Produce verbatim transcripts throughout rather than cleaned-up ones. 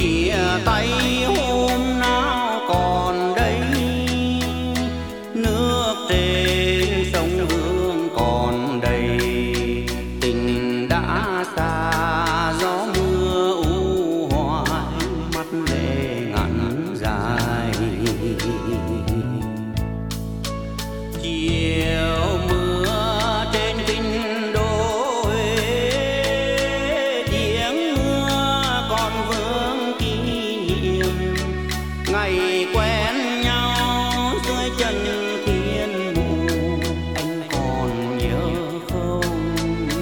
chia tay hôm nào còn đây, nước trên sông Hương còn đầy, tình đã xa gió mưa u hoài, mắt lệ ngắn dài. Chiều mưa trên kinh đô Huế, tiếng mưa còn vương kỷ niệm ngày quen nhau dưới chân thiên mụ. Anh còn nhớ không?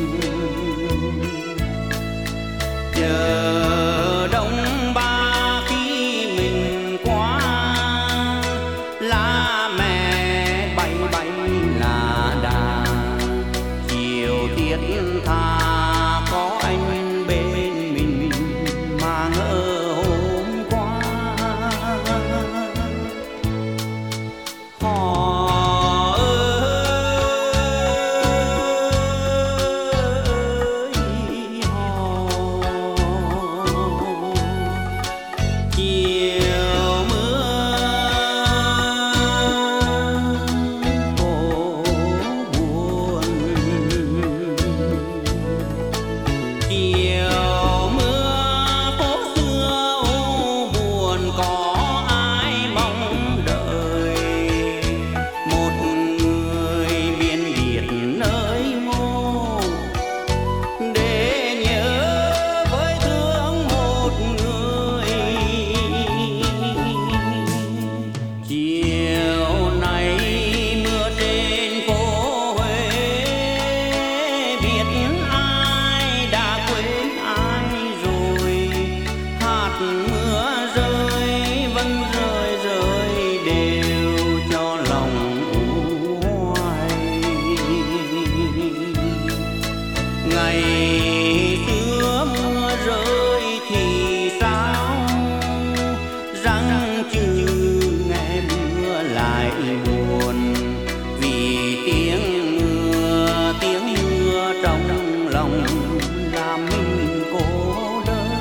Chờ đông ba khi mình qua, lá mẹ bay bay là đà. Chiều tiết tha có anh bên mình mà ngỡ hôm qua. Họ ơi họ, chiều mưa phố buồn, chiều mưa phố xưa u buồn, có ai mong đợi một người biên biệt nơi mô, để nhớ với thương một người. Chiều nay mưa trên phố Huế, biết ai đã quên ai rồi. Hạt mưa rơi vẫn rơi rơi đều cho lòng u hoài. Ngày xưa mưa rơi thì sao, răng chữ nghe mưa lại buồn, vì tiếng mưa tiếng mưa trong lòng làm mình cô đơn.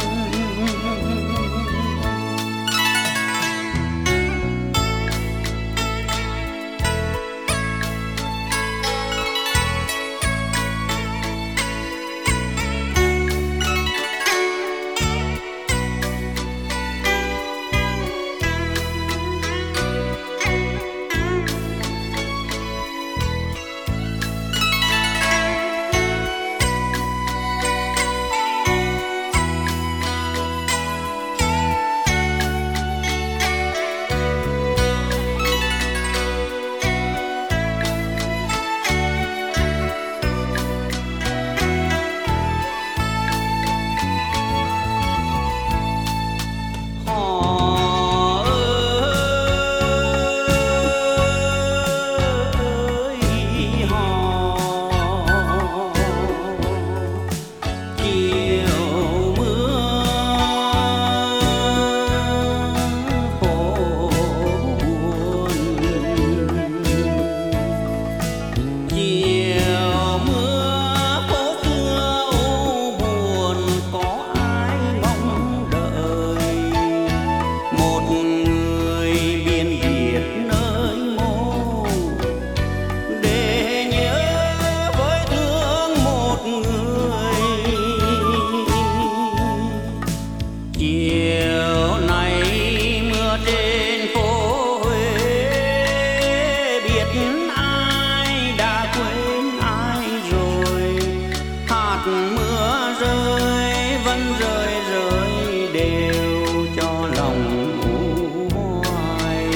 Họ ơi họ, chiều mưa phố buồn, chiều mưa phố xưa u buồn, có ai mong đợi một người biên biệt nơi mô, để nhớ với thương một người. Chiều nay mưa trên phố Huế, biết ai đã quên ai rồi. Hạt mưa rơi vẫn rơi rơi đều cho lòng u hoài.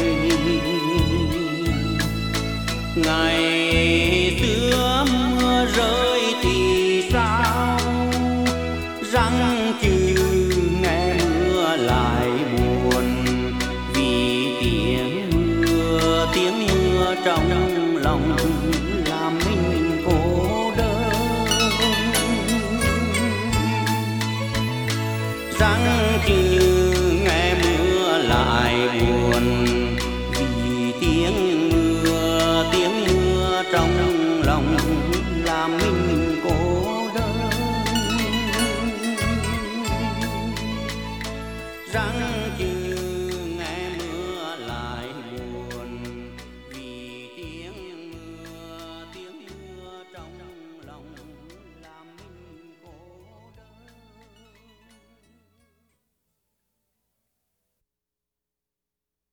Ngày xưa mưa rơi thì sao, răng chữ nghe mưa lại buồn, vì tiếng mưa tiếng mưa trong lòng làm mình cô đơn. Răng chữ nghe mưa lại buồn, vì tiếng mưa tiếng mưa trong lòng làm mình cô đơn. răng chưa